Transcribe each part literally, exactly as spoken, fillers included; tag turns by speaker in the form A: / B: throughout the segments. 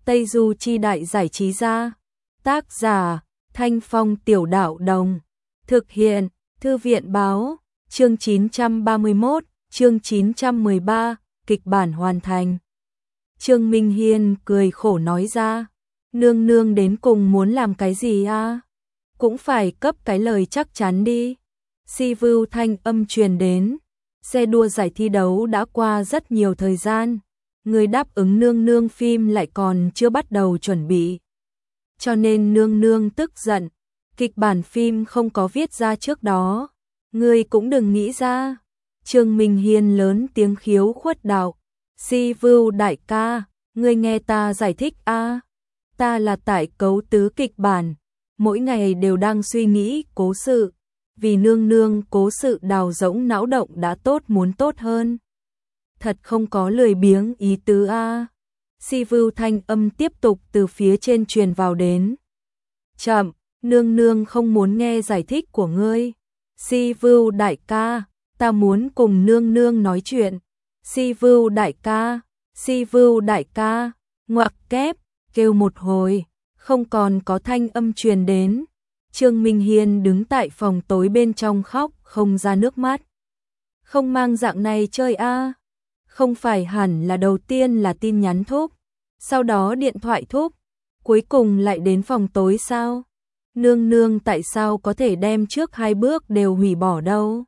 A: Tây Du Chi Đại Giải Trí Gia. Tác giả Thanh Phong Tiểu Đạo Đồng. Thực hiện Thư viện Báo. Chương chín trăm ba mươi mốt, chương chín trăm mười ba, kịch bản hoàn thành. Trương Minh Hiên cười khổ nói ra, nương nương đến cùng muốn làm cái gì a? Cũng phải cấp cái lời chắc chắn đi. Si Vưu thanh âm truyền đến, xe đua giải thi đấu đã qua rất nhiều thời gian, người đáp ứng nương nương phim lại còn chưa bắt đầu chuẩn bị. Cho nên nương nương tức giận, kịch bản phim không có viết ra trước đó, người cũng đừng nghĩ ra. Trương Minh Hiên lớn tiếng khiếu khuất đạo, Si Vưu đại ca, ngươi nghe ta giải thích a, ta là tại cấu tứ kịch bản, mỗi ngày đều đang suy nghĩ cố sự, vì nương nương cố sự đào rỗng não động đã tốt muốn tốt hơn. Thật không có lười biếng ý tứ a. Si Vưu thanh âm tiếp tục từ phía trên truyền vào đến. Chậm, nương nương không muốn nghe giải thích của ngươi. Si Vưu đại ca, ta muốn cùng nương nương nói chuyện. Si Vưu đại ca, Si Vưu đại ca, ngoặc kép, kêu một hồi, không còn có thanh âm truyền đến. Trương Minh Hiên đứng tại phòng tối bên trong khóc không ra nước mắt. Không mang dạng này chơi a, không phải hẳn là đầu tiên là tin nhắn thúc, sau đó điện thoại thúc, cuối cùng lại đến phòng tối sao? Nương nương tại sao có thể đem trước hai bước đều hủy bỏ đâu?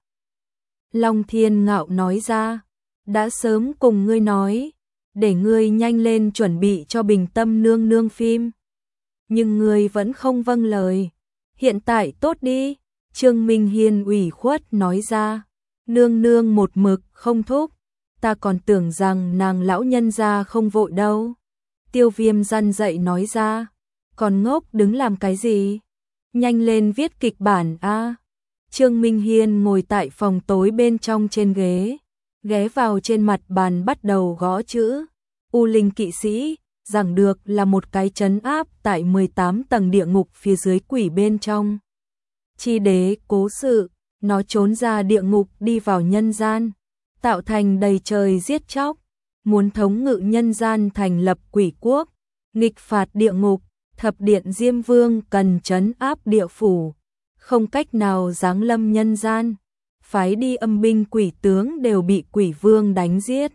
A: Long Thiên Ngạo nói ra, đã sớm cùng ngươi nói, để ngươi nhanh lên chuẩn bị cho Bình Tâm nương nương phim. Nhưng ngươi vẫn không vâng lời, hiện tại tốt đi. Trương Minh Hiên ủy khuất nói ra, nương nương một mực không thúc, ta còn tưởng rằng nàng lão nhân gia không vội đâu. Tiêu Viêm răn dậy nói ra, còn ngốc đứng làm cái gì? Nhanh lên viết kịch bản a. Trương Minh Hiên ngồi tại phòng tối bên trong trên ghế, ghé vào trên mặt bàn bắt đầu gõ chữ. U Linh kỵ sĩ, giảng được là một cái trấn áp tại mười tám tầng địa ngục phía dưới quỷ bên trong. Chi đế cố sự, nó trốn ra địa ngục đi vào nhân gian, tạo thành đầy trời giết chóc, muốn thống ngự nhân gian thành lập quỷ quốc, nghịch phạt địa ngục. Thập điện Diêm Vương cần trấn áp địa phủ, không cách nào giáng lâm nhân gian, phái đi âm binh quỷ tướng đều bị quỷ vương đánh giết.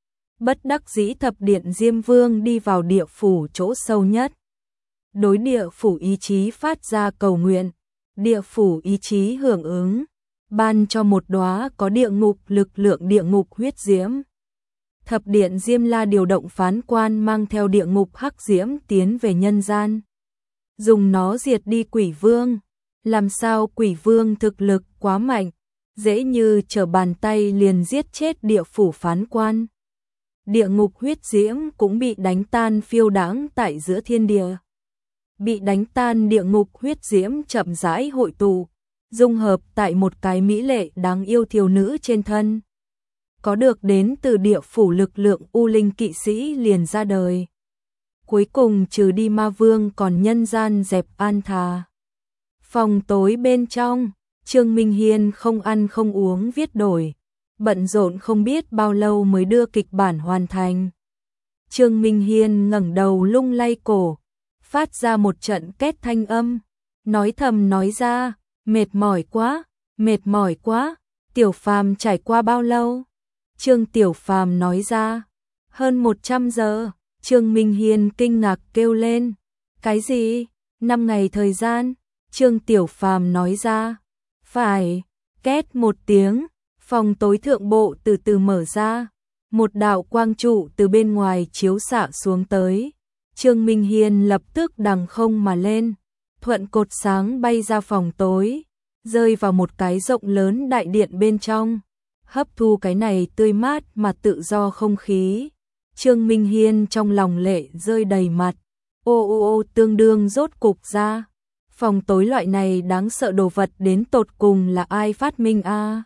A: Bất đắc dĩ thập điện Diêm Vương đi vào địa phủ chỗ sâu nhất, đối địa phủ ý chí phát ra cầu nguyện, địa phủ ý chí hưởng ứng, ban cho một đóa có địa ngục lực lượng địa ngục huyết diễm. Thập điện Diêm La điều động phán quan mang theo địa ngục hắc diễm tiến về nhân gian, dùng nó diệt đi quỷ vương. Làm sao quỷ vương thực lực quá mạnh, dễ như trở bàn tay liền giết chết địa phủ phán quan. Địa ngục huyết diễm cũng bị đánh tan phiêu đãng tại giữa thiên địa. Bị đánh tan địa ngục huyết diễm chậm rãi hội tụ, dung hợp tại một cái mỹ lệ đáng yêu thiếu nữ trên thân. Có được đến từ địa phủ lực lượng U Linh kỵ sĩ liền ra đời. Cuối cùng trừ đi ma vương còn nhân gian dẹp an thà. Phòng tối bên trong, Trương Minh Hiên không ăn không uống viết đổi, bận rộn không biết bao lâu mới đưa kịch bản hoàn thành. Trương Minh Hiên ngẩng đầu lung lay cổ, phát ra một trận két thanh âm, nói thầm nói ra, mệt mỏi quá, mệt mỏi quá, Tiểu Phàm trải qua bao lâu? Trương Tiểu Phàm nói ra, hơn một trăm giờ. Trương Minh Hiên kinh ngạc kêu lên, cái gì? Năm ngày thời gian? Trương Tiểu Phàm nói ra, phải. Két một tiếng, phòng tối thượng bộ từ từ mở ra, một đạo quang trụ từ bên ngoài chiếu xạ xuống tới. Trương Minh Hiên lập tức đằng không mà lên, thuận cột sáng bay ra phòng tối, rơi vào một cái rộng lớn đại điện bên trong, hấp thu cái này tươi mát mà tự do không khí. Trương Minh Hiên trong lòng lệ rơi đầy mặt, ô ô ô tương đương rốt cục ra. Phòng tối loại này đáng sợ đồ vật đến tột cùng là ai phát minh a? À?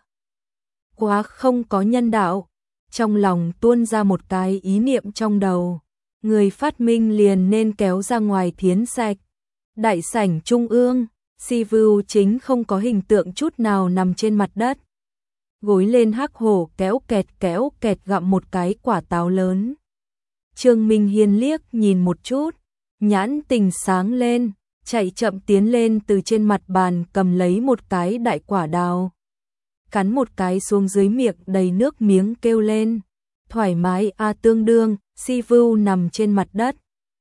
A: Quá không có nhân đạo. Trong lòng tuôn ra một cái ý niệm trong đầu, người phát minh liền nên kéo ra ngoài thiến sạch. Đại sảnh trung ương, Si Vưu chính không có hình tượng chút nào nằm trên mặt đất. Gối lên hắc hổ kéo kẹt kéo kẹt gặm một cái quả táo lớn. Trương Minh Hiên liếc nhìn một chút, nhãn tình sáng lên, chạy chậm tiến lên từ trên mặt bàn cầm lấy một cái đại quả đào. Cắn một cái xuống dưới miệng đầy nước miếng kêu lên. Thoải mái a tương đương, Si Vưu nằm trên mặt đất.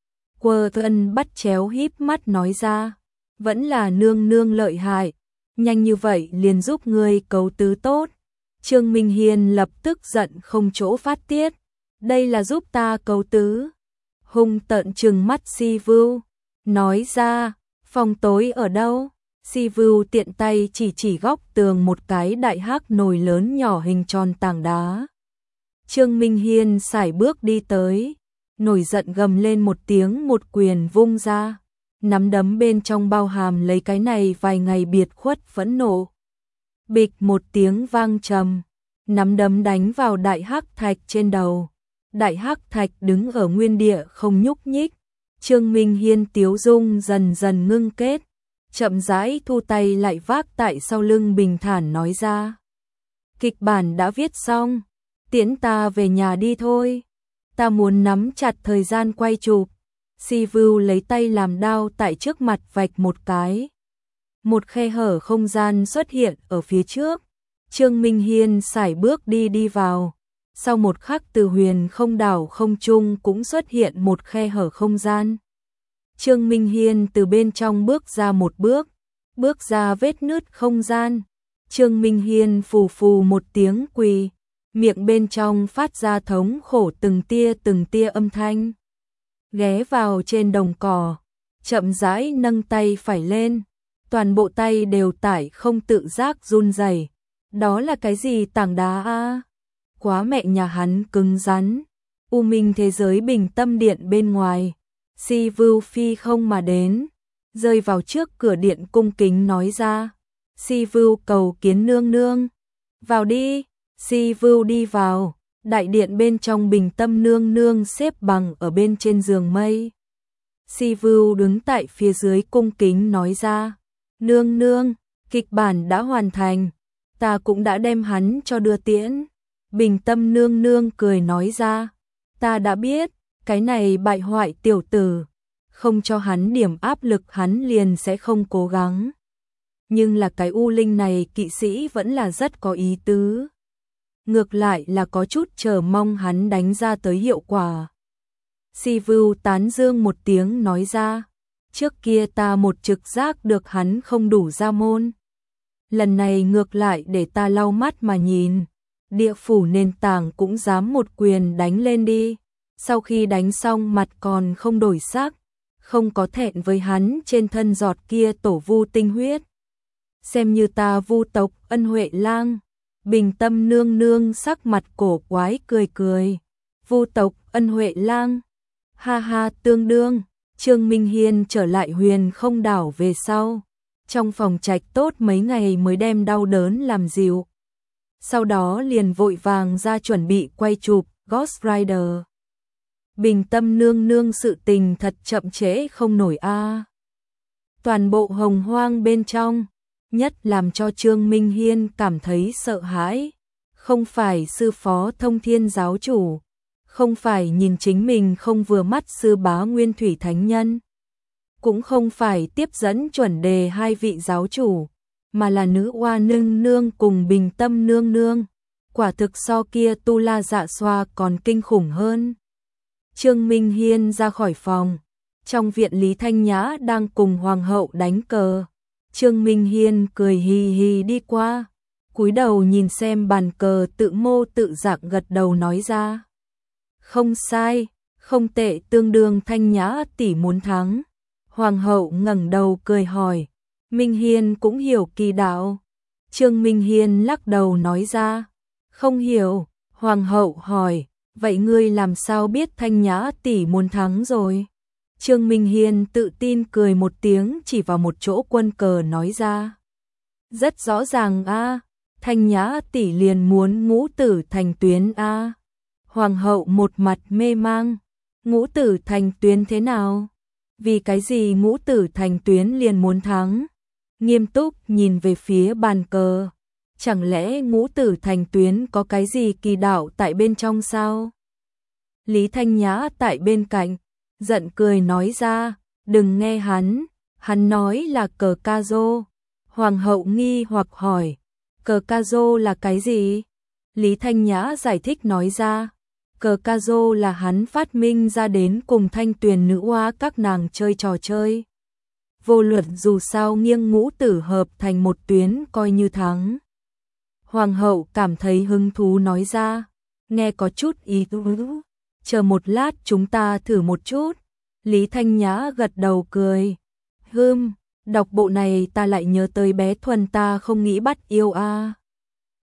A: Quơ thân bắt chéo híp mắt nói ra. Vẫn là nương nương lợi hại. Nhanh như vậy liền giúp ngươi cấu tứ tốt. Trương Minh Hiên lập tức giận không chỗ phát tiết. Đây là giúp ta cấu tứ. Hung tợn trừng mắt Si Vưu. Nói ra, phòng tối ở đâu? Si Vưu tiện tay chỉ chỉ góc tường một cái đại hắc nồi lớn nhỏ hình tròn tảng đá. Trương Minh Hiên sải bước đi tới, nổi giận gầm lên một tiếng một quyền vung ra. Nắm đấm bên trong bao hàm lấy cái này vài ngày biệt khuất phẫn nộ. Bịch một tiếng vang trầm, nắm đấm đánh vào đại hắc thạch trên đầu. Đại hắc thạch đứng ở nguyên địa không nhúc nhích. Trương Minh Hiên tiếu dung dần dần ngưng kết, chậm rãi thu tay lại vác tại sau lưng bình thản nói ra. Kịch bản đã viết xong, tiễn ta về nhà đi thôi. Ta muốn nắm chặt thời gian quay chụp. Si Vưu lấy tay làm đao tại trước mặt vạch một cái. Một khe hở không gian xuất hiện ở phía trước. Trương Minh Hiên sải bước đi đi vào. Sau một khắc từ huyền không đảo không trung cũng xuất hiện một khe hở không gian. Trương Minh Hiên từ bên trong bước ra một bước, bước ra vết nứt không gian. Trương Minh Hiên phù phù một tiếng quỳ, miệng bên trong phát ra thống khổ từng tia từng tia âm thanh. Ghé vào trên đồng cỏ, chậm rãi nâng tay phải lên, toàn bộ tay đều tải không tự giác run rẩy. Đó là cái gì tảng đá a? Quá mẹ nhà hắn cứng rắn. U minh thế giới bình tâm điện bên ngoài. Si Vưu phi không mà đến, rơi vào trước cửa điện cung kính nói ra. Si Vưu cầu kiến nương nương. Vào đi. Si Vưu đi vào, đại điện bên trong bình tâm nương nương xếp bằng ở bên trên giường mây. Si Vưu đứng tại phía dưới cung kính nói ra. Nương nương, kịch bản đã hoàn thành, ta cũng đã đem hắn cho đưa tiễn. Bình tâm nương nương cười nói ra. Ta đã biết, cái này bại hoại tiểu tử, không cho hắn điểm áp lực hắn liền sẽ không cố gắng. Nhưng là cái U Linh này kỵ sĩ vẫn là rất có ý tứ. Ngược lại là có chút chờ mong hắn đánh ra tới hiệu quả. Si Vưu tán dương một tiếng nói ra. Trước kia ta một trực giác được hắn không đủ ra môn. Lần này ngược lại để ta lau mắt mà nhìn. Địa phủ nền tảng cũng dám một quyền đánh lên đi. Sau khi đánh xong mặt còn không đổi sắc, không có thẹn với hắn trên thân giọt kia tổ vu tinh huyết. Xem như ta vu tộc Ân Huệ Lang. Bình tâm nương nương sắc mặt cổ quái cười cười. Vu tộc Ân Huệ Lang. Ha ha tương đương. Trương Minh Hiên trở lại huyền không đảo về sau. Trong phòng trạch tốt mấy ngày mới đem đau đớn làm dịu. Sau đó liền vội vàng ra chuẩn bị quay chụp Ghost Rider. Bình tâm nương nương sự tình thật chậm trễ không nổi a. Toàn bộ hồng hoang bên trong, nhất làm cho Trương Minh Hiên cảm thấy sợ hãi, không phải sư phó thông thiên giáo chủ, không phải nhìn chính mình không vừa mắt sư bá nguyên thủy thánh nhân, cũng không phải tiếp dẫn chuẩn đề hai vị giáo chủ, mà là nữ oa nương nương cùng bình tâm nương nương, quả thực so kia tu la dạ xoa còn kinh khủng hơn. Trương Minh Hiên ra khỏi phòng, trong viện Lý Thanh Nhã đang cùng hoàng hậu đánh cờ. Trương Minh Hiên cười hì hì đi qua, cúi đầu nhìn xem bàn cờ tự mô tự dạng gật đầu nói ra. Không sai, không tệ tương đương Thanh Nhã tỷ muốn thắng. Hoàng hậu ngẩng đầu cười hỏi, Minh Hiên cũng hiểu kỳ đạo. Trương Minh Hiên lắc đầu nói ra, không hiểu. Hoàng hậu hỏi, vậy ngươi làm sao biết Thanh Nhã tỷ muốn thắng rồi? Trương Minh Hiên tự tin cười một tiếng chỉ vào một chỗ quân cờ nói ra. Rất rõ ràng a, Thanh Nhã tỷ liền muốn ngũ tử thành tuyến a. Hoàng hậu một mặt mê mang, ngũ tử thành tuyến thế nào? Vì cái gì ngũ tử thành tuyến liền muốn thắng? Nghiêm túc nhìn về phía bàn cờ, chẳng lẽ ngũ tử thành tuyến có cái gì kỳ đạo tại bên trong sao? Lý Thanh Nhã tại bên cạnh, giận cười nói ra, đừng nghe hắn, hắn nói là cờ ca rô. Hoàng hậu nghi hoặc hỏi, cờ ca rô là cái gì? Lý Thanh Nhã giải thích nói ra, cờ ca rô là hắn phát minh ra đến cùng Thanh Tuyền nữ oa các nàng chơi trò chơi. Vô luận dù sao nghiêng ngũ tử hợp thành một tuyến coi như thắng. Hoàng hậu cảm thấy hứng thú nói ra, nghe có chút ý tứ, chờ một lát chúng ta thử một chút. Lý Thanh Nhã gật đầu cười, hừm, đọc bộ này ta lại nhớ tới bé Thuần ta không nghĩ bắt yêu a.